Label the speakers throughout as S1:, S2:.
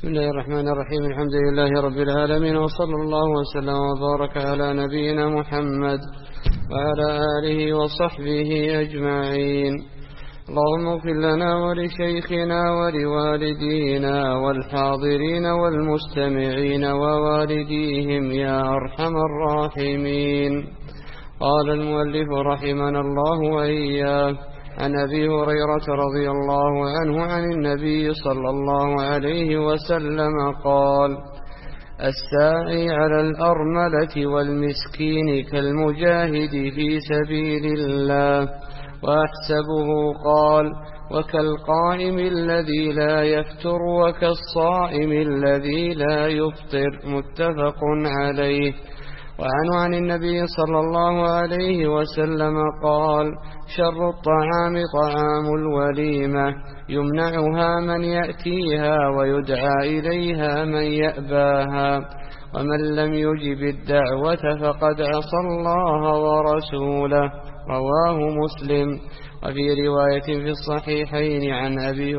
S1: بسم الله الرحمن الرحيم. الحمد لله رب العالمين، وصلى الله وسلم وبارك على نبينا محمد وعلى آله وصحبه أجمعين. اللهم اغفر لنا ولشيخنا ولوالدينا والحاضرين والمستمعين ووالديهم يا أرحم الراحمين. قال المؤلف رحمنا الله وإياه: عن أبي هريرة رضي الله عنه عن النبي صلى الله عليه وسلم قال: الساعي على الأرملة والمسكين كالمجاهد في سبيل الله. وأحسبه قال: وكالقائم الذي لا يفتر وكالصائم الذي لا يفطر. متفق عليه. وعنه عن النبي صلى الله عليه وسلم قال: شر الطعام طعام الوليمة، يمنعها من يأتيها ويدعى إليها من يأباها، ومن لم يجب الدعوة فقد عصى الله ورسوله. رواه مسلم. وفي رواية في الصحيحين عن أبي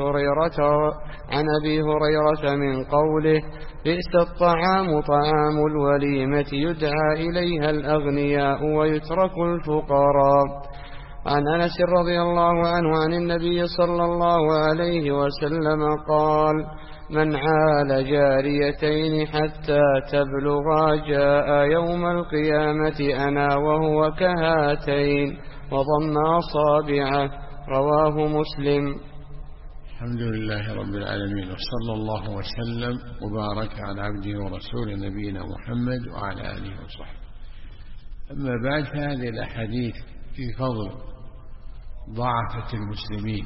S1: هريرة من قوله: بئس الطعام طعام الوليمة، يدعى إليها الأغنياء ويترك الفقراء. عن أنس رضي الله عنه عن النبي صلى الله عليه وسلم قال: من عال جاريتين حتى تبلغا جاء يوم القيامة أنا وهو كهاتين، وضم أصابعه. رواه مسلم.
S2: الحمد لله رب العالمين، وصلى الله وسلم وبارك على عبده ورسوله نبينا محمد وعلى آله وصحبه. أما بعد، فهذه الأحاديث في فضل ضعفة المسلمين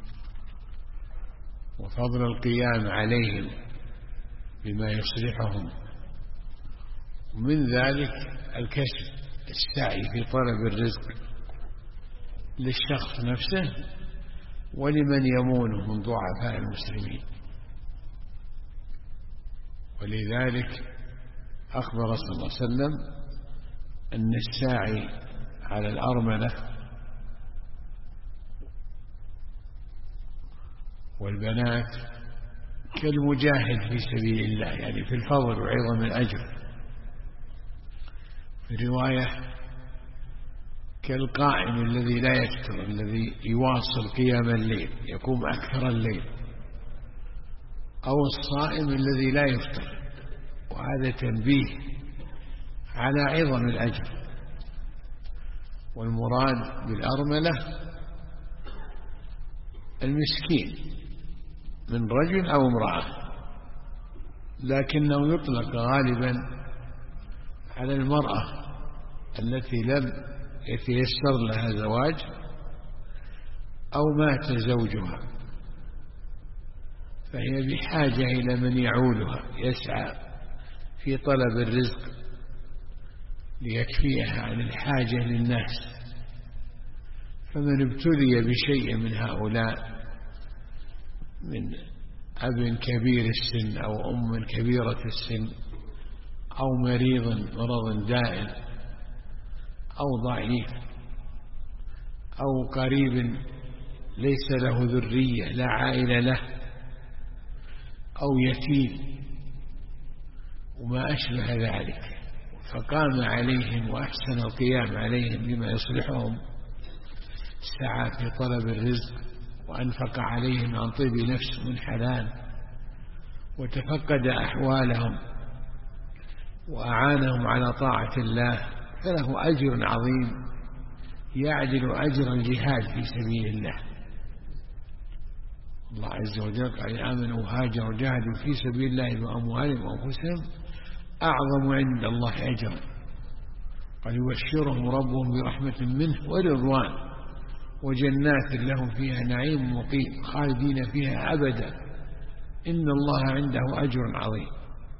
S2: وفضل القيام عليهم بما يصلحهم، ومن ذلك الكسب، السعي في طلب الرزق للشخص نفسه ولمن يمونه من ضعفاء المسلمين. ولذلك أخبر صلى الله عليه وسلم أن الساعي على الأرملة والبنات كالمجاهد في سبيل الله، يعني في الفضل وعظم الأجر. في رواية: كالقائم الذي لا يفتر، الذي يواصل قيام الليل، يقوم أكثر الليل، أو الصائم الذي لا يفتر. وهذا تنبيه على عظم الأجر. والمراد بالأرملة المسكين من رجل أو امرأة، لكنه يطلق غالبا على المرأة التي لم يتيسر لها زواج أو مات زوجها، فهي بحاجة إلى من يعولها، يسعى في طلب الرزق ليكفيها عن الحاجة للناس. فمن ابتلي بشيء من هؤلاء، من أب كبير السن أو أم كبيرة السن أو مرض دائم أو ضعيف أو قريب ليس له ذرية لا عائلة له أو يتيم وما أشبه ذلك، فقام عليهم وأحسن القيام عليهم بما يصلحهم، سعى في طلب الرزق وأنفق عليهم عن طيب نفس من حلال، وتفقد أحوالهم وأعانهم على طاعة الله، فله أجر عظيم يعدل أجر الجهاد في سبيل الله. الله عز وجل قال: آمنوا وهاجروا وجاهدوا في سبيل الله بأموالهم وأنفسهم أعظم عند الله أجرا. قال: يبشرهم ربهم برحمة منه ورضوان وجنات لهم فيها نعيم مقيم خالدين فيها أبدا إن الله عنده أجر عظيم.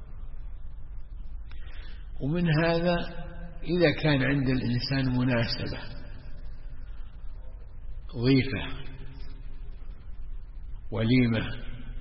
S2: ومن هذا إذا كان عند الإنسان مناسبة، ضيفة، وليمة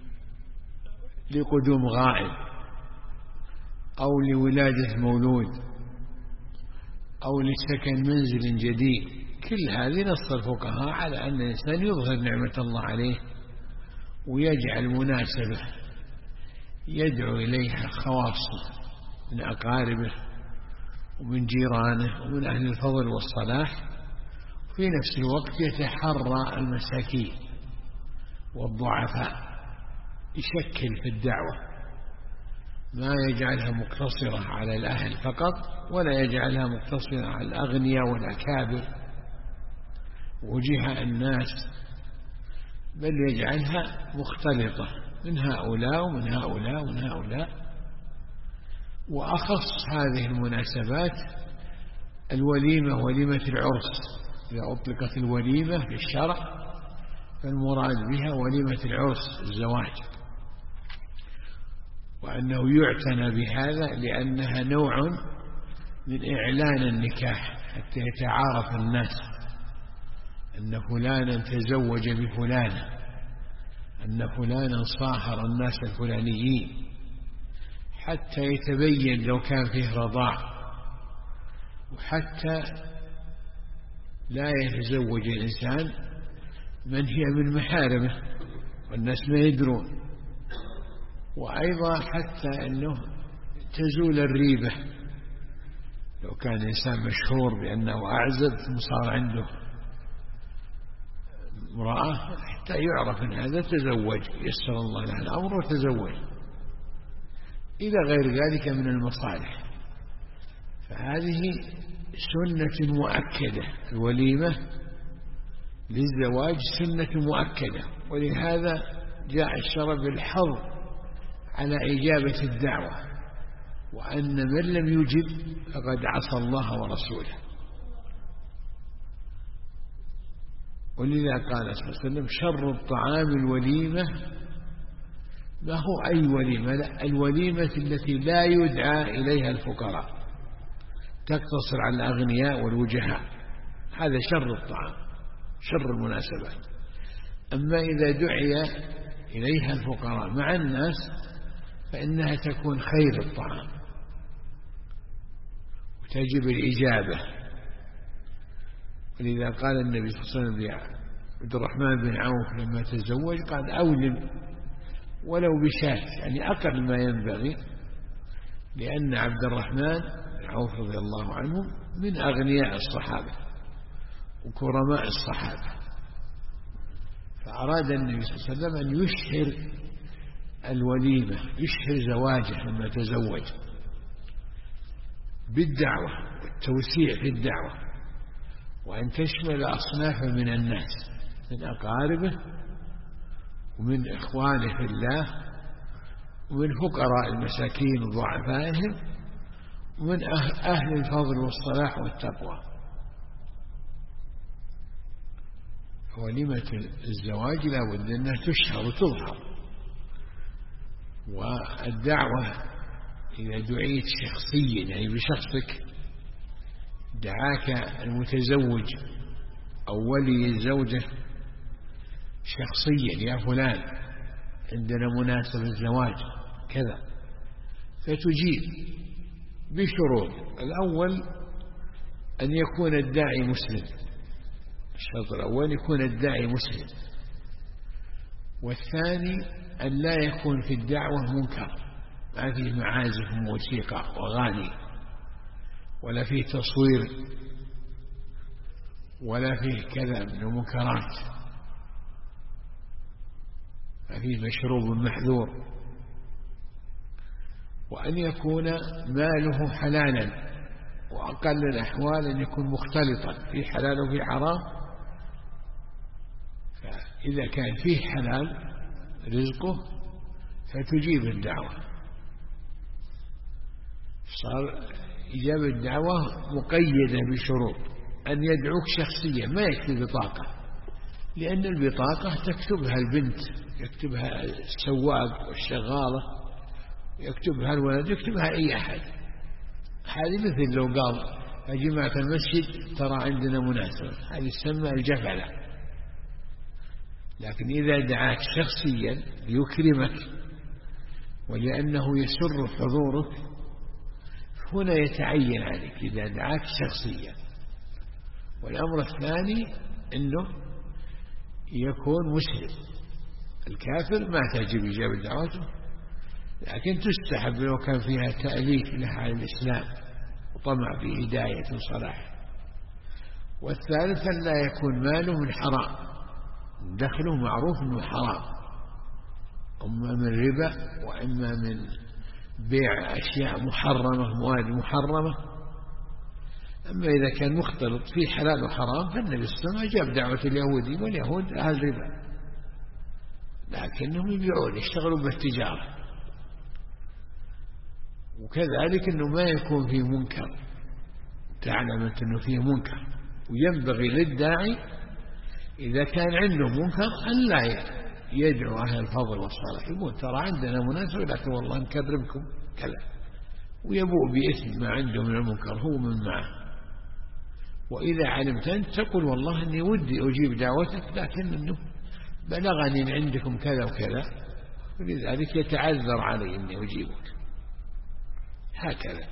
S2: لقدوم غائب أو لولادة مولود أو لسكن منزل جديد، كل هذه نص الفقهاء على أن الإنسان يظهر نعمة الله عليه ويجعل مناسبة يدعو إليها خواصه من أقاربه ومن جيرانه ومن أهل الفضل والصلاح، في نفس الوقت يتحرى المساكين والضعفاء، يشكل في الدعوة، ما يجعلها مقتصرة على الأهل فقط، ولا يجعلها مقتصرة على الأغنياء والأكابر وجهاء الناس، بل يجعلها مختلطة من هؤلاء ومن هؤلاء ومن هؤلاء. وأخص هذه المناسبات الوليمة، وليمة العرس. إذا أطلقت الوليمة في الشرع فالمراد بها وليمة العرس، الزواج، وأنه يعتنى بهذا لأنها نوع من إعلان النكاح، حتى يتعارف الناس أن فلانا تزوج بفلانة، أن فلانا صاهر الناس الفلانيين، حتى يتبين لو كان فيه رضاع، وحتى لا يتزوج الإنسان من هي من محارمه والناس ما يدرون، وأيضا حتى أنه تزول الريبة. لو كان الإنسان مشهور بأنه أعزب ثم صار عنده امرأة، حتى يعرف أن هذا تزوج، يسر الله له الأمر وتزوج، إلى غير ذلك من المصالح. فهذه سنة مؤكدة، الوليمة للزواج سنة مؤكدة، ولهذا جاء الشرع بالحظ على إجابة الدعوة، وأن من لم يجب فقد عصى الله ورسوله. ولذا قال صلى الله عليه وسلم: شر الطعام الوليمة. ما هو أي وليمة؟ لا، الوليمة التي لا يدعى إليها الفقراء، تقتصر على الأغنياء والوجهاء، هذا شر الطعام، شر المناسبات. أما إذا دعي إليها الفقراء مع الناس فإنها تكون خير الطعام وتجب الإجابة. ولذا قال النبي صلى الله عليه وسلم لعبد الرحمن بن عوف لما تزوج، قال: أولم ولو بشاة، يعني أقل ما ينبغي، لأن عبد الرحمن بن عوف رضي الله عنه من أغنياء الصحابة وكرماء الصحابة، فأراد النبي صلى الله عليه وسلم أن يشهر الوليمة، يشهر زواجه لما تزوج بالدعوة والتوسيع في الدعوة، وأن تشمل أصنافا من الناس، من أقاربه ومن إخوانه في الله ومن فقراء المساكين وضعفائهم ومن أهل الفضل والصلاح والتقوى. وليمة الزواج لا بد أنها تشهر وتظهر. والدعوة إذا دعيت شخصيا، يعني بشخصك، دعاك المتزوج أو ولي الزوجة شخصيا: يا فلان عندنا مناسبة زواج كذا، فتجيب بشروط. الأول أن يكون الداعي مسلم، الشرط الأول يكون الداعي مسلم، والثاني أن لا يكون في الدعوة منكر، ما فيه معازف وموسيقى وأغاني، ولا فيه تصوير، ولا فيه كذا من المنكرات، ما فيه مشروب محذور، وأن يكون ماله حلالا، وأقل الأحوال أن يكون مختلطا في حلال وفي حرام. فإذا كان فيه حلال رزقه فتجيب الدعوة. صار إجابة الدعوة مقيدة بشروط: أن يدعوك شخصيا، ما يكتب بطاقة، لأن البطاقة تكتبها البنت، يكتبها السواق والشغالة، يكتبها الولد، يكتبها أي أحد. هذه مثل لو قال: يا جماعة المسجد ترى عندنا مناسبة، هذه تسمى الجفلة. لكن إذا دعاك شخصيا ليكرمك ولأنه يسر حضورك، هنا يتعين عليك إذا دعاك شخصيا. والأمر الثاني أنه يكون مسلم. الكافر ما تجب إجابة دعوته، لكن تستحب لو كان فيها تأليف لها على الإسلام وطمع في هداية وصلاح. والثالث أن لا يكون ماله من حرام، دخله معروف أنه حرام، إما من ربا وإما من بيع أشياء محرمة، مواد محرمة. أما إذا كان مختلط فيه حلال وحرام فالنبي صلى الله عليه وسلم جاب دعوة اليهودي، واليهود أهل ربا لكنهم يبيعون يشتغلون بالتجارة. وكذلك أنه ما يكون فيه منكر، تعلم أنه فيه منكر، وينبغي للداعي إذا كان عنده منكر أن لا يدعو أهل الفضل والصلاح، يقول ترى عندنا مناسبة لكن والله نكرمكم كذا، ويبوء بإثم ما عنده من المنكر هو من معه. وإذا علمت أنت تقول والله أني ودي أجيب دعوتك لكن أنه بلغني من عندكم كذا وكذا، ولذلك يتعذر علي أني أجيبك، هكذا.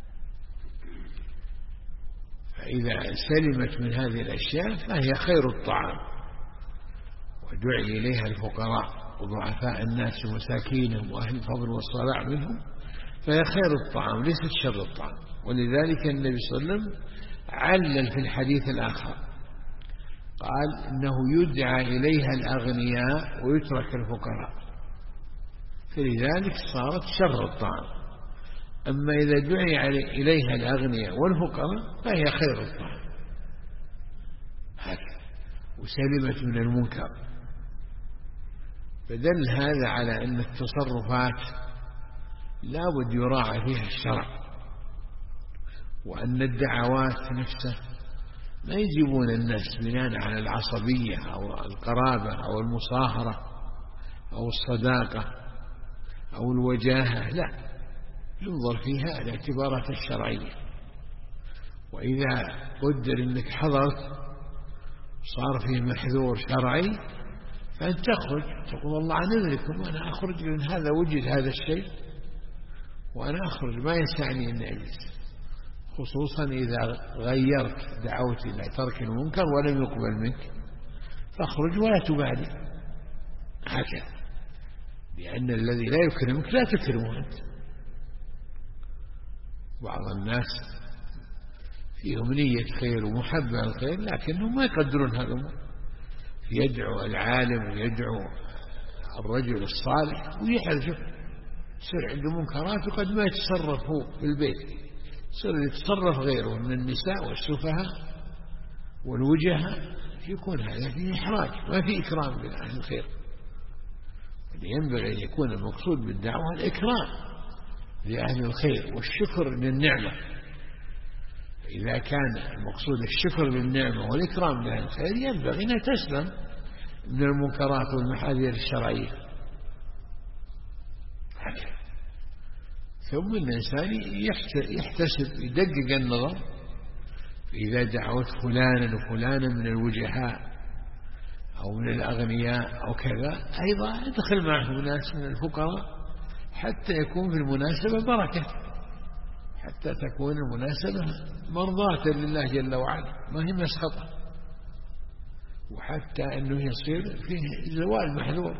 S2: فإذا سلمت من هذه الأشياء فهي خير الطعام، ودعي إليها الفقراء وضعفاء الناس ومساكينهم وأهل الفضل والصلاح منهم، فهي خير الطعام ليست شر الطعام. ولذلك النبي صلى الله عليه وسلم علل في الحديث الآخر قال إنه يدعى إليها الأغنياء ويترك الفقراء، فلذلك صارت شر الطعام. أما إذا دعي إليها الأغنياء والفقراء فهي خير الطعام، هكذا، وسلمت من المنكر. فدل هذا على أن التصرفات لا بد يراعى فيها الشرع، وأن الدعوات نفسها ما يجيبون الناس بناء على العصبية أو القرابة أو المصاهرة أو الصداقة أو الوجاهة، لا، ينظر فيها الاعتبارات الشرعية. وإذا قدر أنك حضرت صار فيه محذور شرعي فأنت تخرج تقول والله عن إذنكم أنا أخرج من هذا، وجد هذا الشيء وأنا أخرج، ما يسعني أن أجلس، خصوصا إذا غيرت دعوتي إلى ترك المنكر ولم يقبل منك، فاخرج ولا تبالي، هكذا، لأن الذي لا يكرمك لا تكرمه أنت. بعض الناس فيهم نية خير ومحبة الخير لكنهم ما يقدرون هذا الأمر، يدعو العالم ويدعو الرجل الصالح ويحرجه، يصير عنده منكرات وقد ما يتصرف هو في البيت، يصير يتصرف غيره من النساء والسفهاء والوجهاء، يكون هذا فيه إحراج، ما فيه إكرام لأهل الخير. ينبغي أن يكون المقصود بالدعوة الإكرام لأهل الخير والشكر للنعمة. إذا كان المقصود الشكر للنعمة والإكرام لأهل الخير ينبغي أن تسلم من المنكرات والمحاذير الشرعية، هكذا. ثم الإنسان يحتسب، يدقق النظر، إذا دعوت فلانا وفلانا من الوجهاء أو من الأغنياء أو كذا، أيضا ادخل معه ناس من الفقراء حتى يكون في المناسبة بركة، حتى تكون المناسبة مرضاة لله جل وعلا، ما هي مسخطة، وحتى أنه يصير فيه زوال محذور،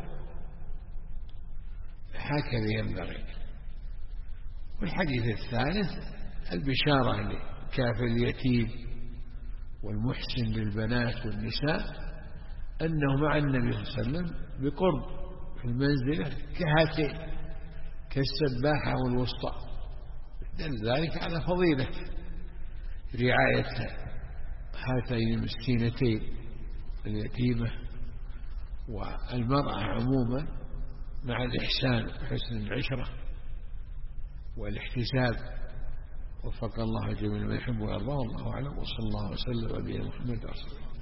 S2: هكذا ينبغي. والحديث الثالث البشارة لكافل اليتيم والمحسن للبنات والنساء أنه مع النبي صلى الله عليه وسلم بقرب في المنزلة كهاتين، كالسباحة والوسطى، دل ذلك على فضيلة رعاية هاتين المسكينتين اليتيمة والمرأة عموما، مع الإحسان وحسن العشرة والاحتساب. وفق الله جميع ما يحب ويرضى، والله أعلم، وصلى الله وسلم على نبينا محمد رسول الله.